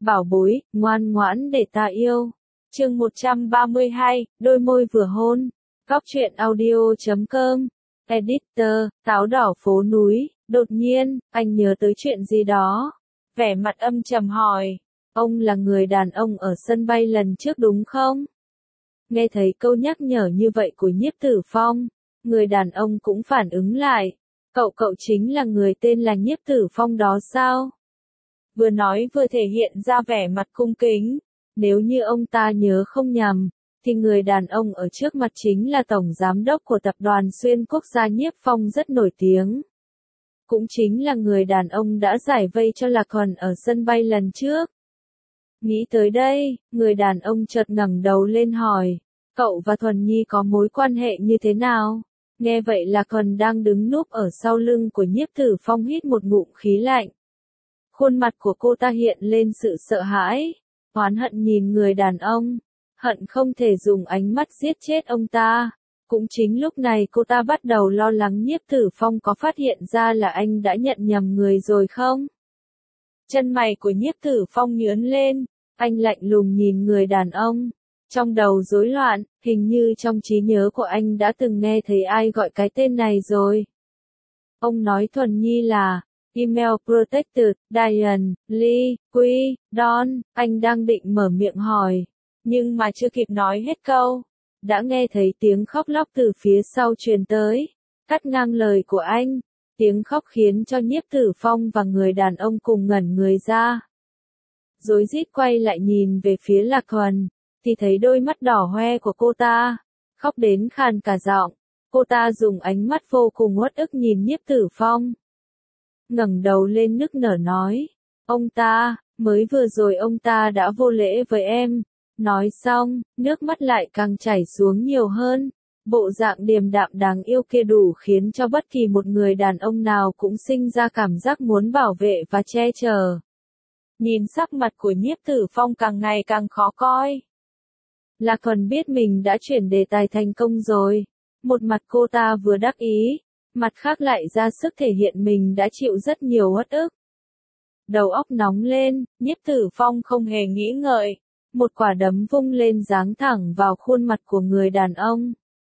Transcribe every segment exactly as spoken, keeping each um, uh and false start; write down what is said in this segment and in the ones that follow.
bảo bối, ngoan ngoãn để ta yêu. Chương một trăm ba mươi hai, đôi môi vừa hôn. Góc truyện audio chấm com. Editor, táo đỏ phố núi. Đột nhiên, anh nhớ tới chuyện gì đó. Vẻ mặt âm trầm hỏi. Ông là người đàn ông ở sân bay lần trước đúng không? Nghe thấy câu nhắc nhở như vậy của Nhiếp Tử Phong, người đàn ông cũng phản ứng lại. Cậu cậu chính là người tên là Nhiếp Tử Phong đó sao? Vừa nói vừa thể hiện ra vẻ mặt cung kính. Nếu như ông ta nhớ không nhầm, thì người đàn ông ở trước mặt chính là Tổng Giám đốc của Tập đoàn Xuyên Quốc gia Nhiếp Phong rất nổi tiếng. Cũng chính là người đàn ông đã giải vây cho Lạc Thuần ở sân bay lần trước. Nghĩ tới đây, người đàn ông chợt ngẩng đầu lên hỏi, cậu và Thuần Nhi có mối quan hệ như thế nào? Nghe vậy Lạc Thuần đang đứng núp ở sau lưng của Nhiếp Tử Phong hít một ngụm khí lạnh. Khuôn mặt của cô ta hiện lên sự sợ hãi, oán hận nhìn người đàn ông, hận không thể dùng ánh mắt giết chết ông ta. Cũng chính lúc này cô ta bắt đầu lo lắng Nhiếp Tử Phong có phát hiện ra là anh đã nhận nhầm người rồi không? Chân mày của Nhiếp Tử Phong nhướng lên, anh lạnh lùng nhìn người đàn ông. Trong đầu rối loạn, hình như trong trí nhớ của anh đã từng nghe thấy ai gọi cái tên này rồi. Ông nói Thuần Nhi là Email Protected, Diane, Lee, Quy, Don, anh đang định mở miệng hỏi. Nhưng mà chưa kịp nói hết câu, đã nghe thấy tiếng khóc lóc từ phía sau truyền tới, cắt ngang lời của anh. Tiếng khóc khiến cho Nhiếp Tử Phong và người đàn ông cùng ngẩn người ra. Rối rít quay lại nhìn về phía Lạc Thuần, thì thấy đôi mắt đỏ hoe của cô ta, khóc đến khàn cả giọng. Cô ta dùng ánh mắt vô cùng uất ức nhìn Nhiếp Tử Phong. Ngẩng đầu lên nức nở nói, ông ta, mới vừa rồi ông ta đã vô lễ với em. Nói xong, nước mắt lại càng chảy xuống nhiều hơn. Bộ dạng điềm đạm đáng yêu kia đủ khiến cho bất kỳ một người đàn ông nào cũng sinh ra cảm giác muốn bảo vệ và che chở. Nhìn sắc mặt của Nhiếp Tử Phong càng ngày càng khó coi. Lạc Thuần biết mình đã chuyển đề tài thành công rồi. Một mặt cô ta vừa đắc ý, mặt khác lại ra sức thể hiện mình đã chịu rất nhiều uất ức. Đầu óc nóng lên, Nhiếp Tử Phong không hề nghĩ ngợi. Một quả đấm vung lên giáng thẳng vào khuôn mặt của người đàn ông.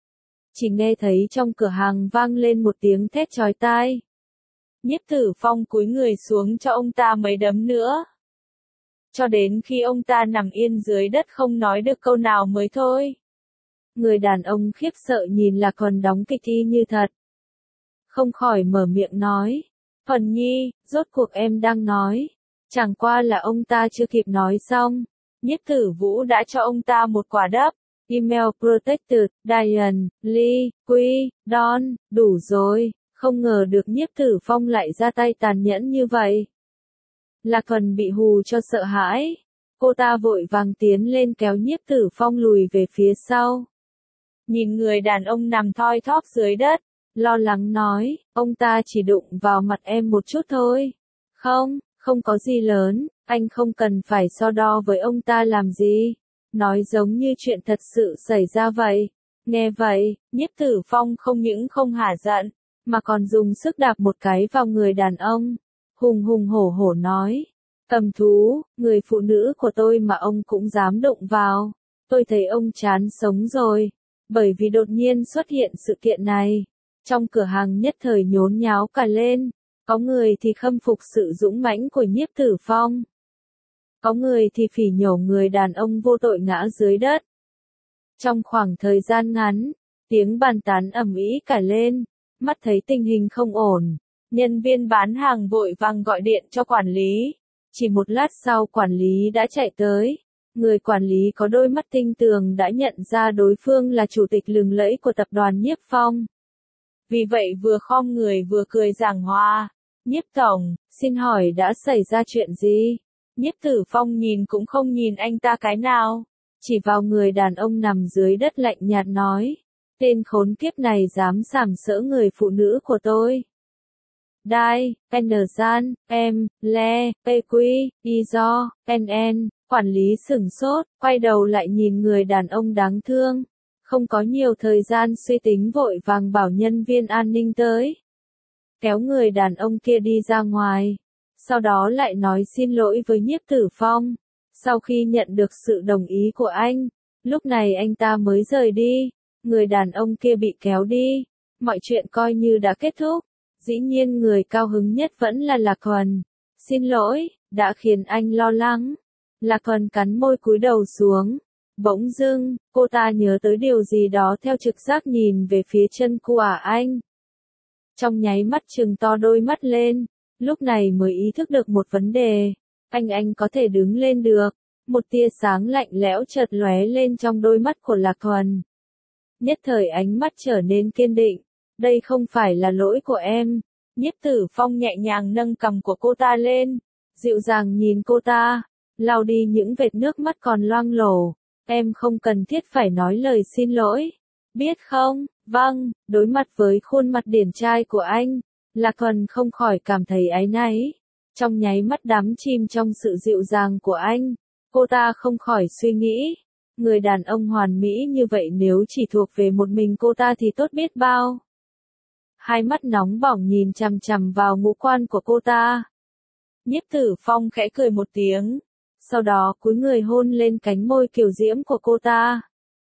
Chỉ nghe thấy trong cửa hàng vang lên một tiếng thét chói tai. Nhiếp Tử Phong cúi người xuống cho ông ta mấy đấm nữa. Cho đến khi ông ta nằm yên dưới đất không nói được câu nào mới thôi. Người đàn ông khiếp sợ nhìn Lạc Thuần đóng kịch y như thật. Không khỏi mở miệng nói. Thuần Nhi, rốt cuộc em đang nói. Chẳng qua là ông ta chưa kịp nói xong. Nhiếp Tử Vũ đã cho ông ta một quả đấm. Email Protected, Diane, Lee, Quy, Don, đủ rồi, không ngờ được Nhiếp Tử Phong lại ra tay tàn nhẫn như vậy. Lạc Thuần bị hù cho sợ hãi. Cô ta vội vàng tiến lên kéo Nhiếp Tử Phong lùi về phía sau. Nhìn người đàn ông nằm thoi thóp dưới đất, lo lắng nói, ông ta chỉ đụng vào mặt em một chút thôi. Không, không có gì lớn, anh không cần phải so đo với ông ta làm gì. Nói giống như chuyện thật sự xảy ra vậy. Nghe vậy, Nhiếp Tử Phong không những không hả giận, mà còn dùng sức đạp một cái vào người đàn ông. Hùng hùng hổ hổ nói, cầm thú, người phụ nữ của tôi mà ông cũng dám đụng vào. Tôi thấy ông chán sống rồi, bởi vì đột nhiên xuất hiện sự kiện này. Trong cửa hàng nhất thời nhốn nháo cả lên, có người thì khâm phục sự dũng mãnh của Nhiếp Tử Phong. Có người thì phỉ nhổ người đàn ông vô tội ngã dưới đất. Trong khoảng thời gian ngắn, tiếng bàn tán ầm ĩ cả lên, mắt thấy tình hình không ổn. Nhân viên bán hàng vội vàng gọi điện cho quản lý. Chỉ một lát sau quản lý đã chạy tới. Người quản lý có đôi mắt tinh tường đã nhận ra đối phương là chủ tịch lừng lẫy của tập đoàn Nhiếp Phong. Vì vậy vừa khom người vừa cười giảng hòa. Nhiếp tổng, xin hỏi đã xảy ra chuyện gì? Nhiếp Tử Phong nhìn cũng không nhìn anh ta cái nào. Chỉ vào người đàn ông nằm dưới đất lạnh nhạt nói. Tên khốn kiếp này dám sàm sỡ người phụ nữ của tôi. Đai, N-san, em, Le, P-quy, Y-do, N-N, quản lý sửng sốt, quay đầu lại nhìn người đàn ông đáng thương. Không có nhiều thời gian suy tính vội vàng bảo nhân viên an ninh tới. Kéo người đàn ông kia đi ra ngoài. sau đó lại nói xin lỗi với Nhiếp Tử Phong. Sau khi nhận được sự đồng ý của anh, lúc này anh ta mới rời đi, người đàn ông kia bị kéo đi, mọi chuyện coi như đã kết thúc. Dĩ nhiên người cao hứng nhất vẫn là Lạc Thuần. Xin lỗi, đã khiến anh lo lắng. Lạc Thuần cắn môi cúi đầu xuống. Bỗng dưng, cô ta nhớ tới điều gì đó theo trực giác nhìn về phía chân của anh. Trong nháy mắt trừng to đôi mắt lên, lúc này mới ý thức được một vấn đề. Anh anh có thể đứng lên được. Một tia sáng lạnh lẽo chợt lóe lên trong đôi mắt của Lạc Thuần. Nhất thời ánh mắt trở nên kiên định. Đây không phải là lỗi của em. Nhiếp Tử Phong nhẹ nhàng nâng cằm của cô ta lên, dịu dàng nhìn cô ta, lau đi những vệt nước mắt còn loang lổ. Em không cần thiết phải nói lời xin lỗi. Biết không? Vâng, đối mặt với khuôn mặt điển trai của anh, Lạc Thuần không khỏi cảm thấy áy náy. Trong nháy mắt đắm chìm trong sự dịu dàng của anh, cô ta không khỏi suy nghĩ. Người đàn ông hoàn mỹ như vậy nếu chỉ thuộc về một mình cô ta thì tốt biết bao. Hai mắt nóng bỏng nhìn chằm chằm vào ngũ quan của cô ta. Nhiếp Tử Phong khẽ cười một tiếng, sau đó cúi người hôn lên cánh môi kiều diễm của cô ta.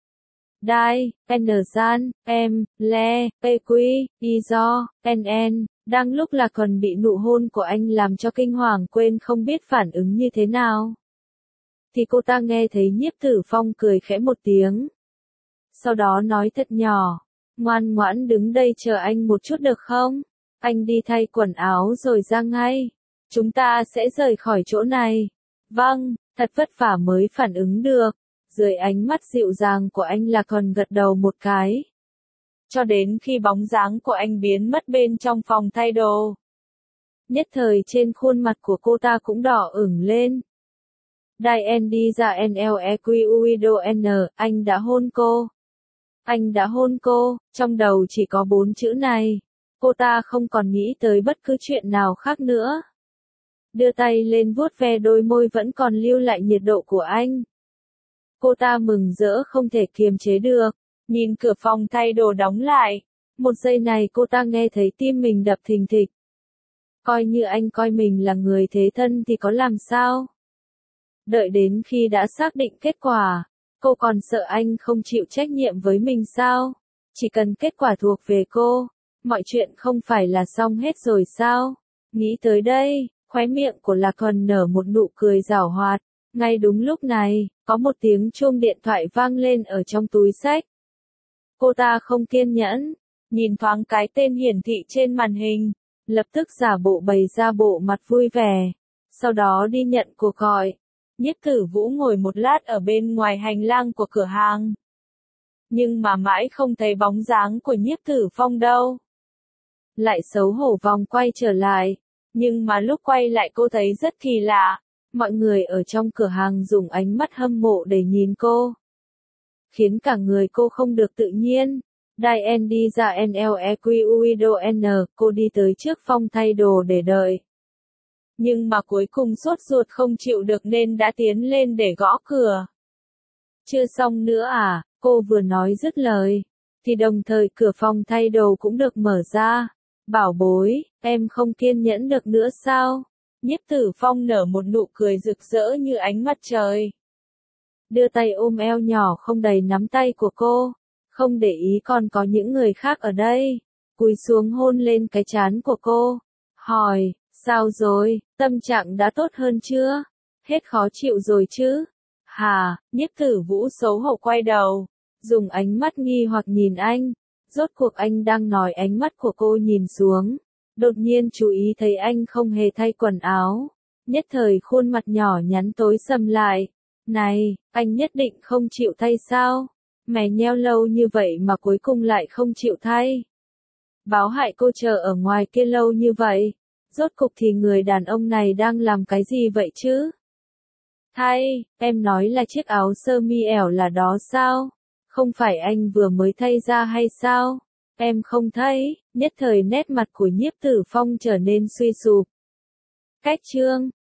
Đai, N San, em, Le, P Quy, Y Do, N N, đang lúc là còn bị nụ hôn của anh làm cho kinh hoàng quên không biết phản ứng như thế nào. Thì cô ta nghe thấy Nhiếp Tử Phong cười khẽ một tiếng. Sau đó nói thật nhỏ, ngoan ngoãn đứng đây chờ anh một chút được không? Anh đi thay quần áo rồi ra ngay. Chúng ta sẽ rời khỏi chỗ này. Vâng, thật vất vả mới phản ứng được. Dưới ánh mắt dịu dàng của anh là còn gật đầu một cái. Cho đến khi bóng dáng của anh biến mất bên trong phòng thay đồ. Nhất thời trên khuôn mặt của cô ta cũng đỏ ửng lên. Đai N đi ra N L E Q U I D O N, anh đã hôn cô. Anh đã hôn cô, trong đầu chỉ có bốn chữ này. Cô ta không còn nghĩ tới bất cứ chuyện nào khác nữa. Đưa tay lên vuốt ve đôi môi vẫn còn lưu lại nhiệt độ của anh. Cô ta mừng rỡ không thể kiềm chế được, nhìn cửa phòng thay đồ đóng lại. Một giây này cô ta nghe thấy tim mình đập thình thịch. Coi như anh coi mình là người thế thân thì có làm sao? Đợi đến khi đã xác định kết quả, cô còn sợ anh không chịu trách nhiệm với mình sao? Chỉ cần kết quả thuộc về cô, mọi chuyện không phải là xong hết rồi sao? Nghĩ tới đây, khóe miệng của Lạc Thuần nở một nụ cười giảo hoạt. Ngay đúng lúc này, có một tiếng chuông điện thoại vang lên ở trong túi xách. Cô ta không kiên nhẫn, nhìn thoáng cái tên hiển thị trên màn hình, lập tức giả bộ bày ra bộ mặt vui vẻ, sau đó đi nhận cuộc gọi. Nhiếp Tử Vũ ngồi một lát ở bên ngoài hành lang của cửa hàng. Nhưng mà mãi không thấy bóng dáng của Nhiếp Tử Phong đâu. Lại xấu hổ vòng quay trở lại, nhưng mà lúc quay lại cô thấy rất kỳ lạ. Mọi người ở trong cửa hàng dùng ánh mắt hâm mộ để nhìn cô. Khiến cả người cô không được tự nhiên. Đai N đi ra N L E Q U I D O N, cô đi tới trước phòng thay đồ để đợi. Nhưng mà cuối cùng sốt ruột không chịu được nên đã tiến lên để gõ cửa. Chưa xong nữa à, cô vừa nói dứt lời. Thì đồng thời cửa phòng thay đồ cũng được mở ra. Bảo bối, em không kiên nhẫn được nữa sao? Nhiếp Tử Phong nở một nụ cười rực rỡ như ánh mặt trời. Đưa tay ôm eo nhỏ không đầy nắm tay của cô. Không để ý còn có những người khác ở đây. Cúi xuống hôn lên cái trán của cô. Hỏi, sao rồi, tâm trạng đã tốt hơn chưa? Hết khó chịu rồi chứ? Hà, Nhiếp Tử Vũ xấu hổ quay đầu. Dùng ánh mắt nghi hoặc nhìn anh. Rốt cuộc anh đang nói ánh mắt của cô nhìn xuống. Đột nhiên chú ý thấy anh không hề thay quần áo. Nhất thời khuôn mặt nhỏ nhắn tối sầm lại. Này, anh nhất định không chịu thay sao? Mè nheo lâu như vậy mà cuối cùng lại không chịu thay. Báo hại cô chờ ở ngoài kia lâu như vậy. Rốt cục thì người đàn ông này đang làm cái gì vậy chứ? Thay, em nói là chiếc áo sơ mi ẻo là đó sao? Không phải anh vừa mới thay ra hay sao? Em không thấy, nhất thời nét mặt của Nhiếp Tử Phong trở nên suy sụp. Cách chương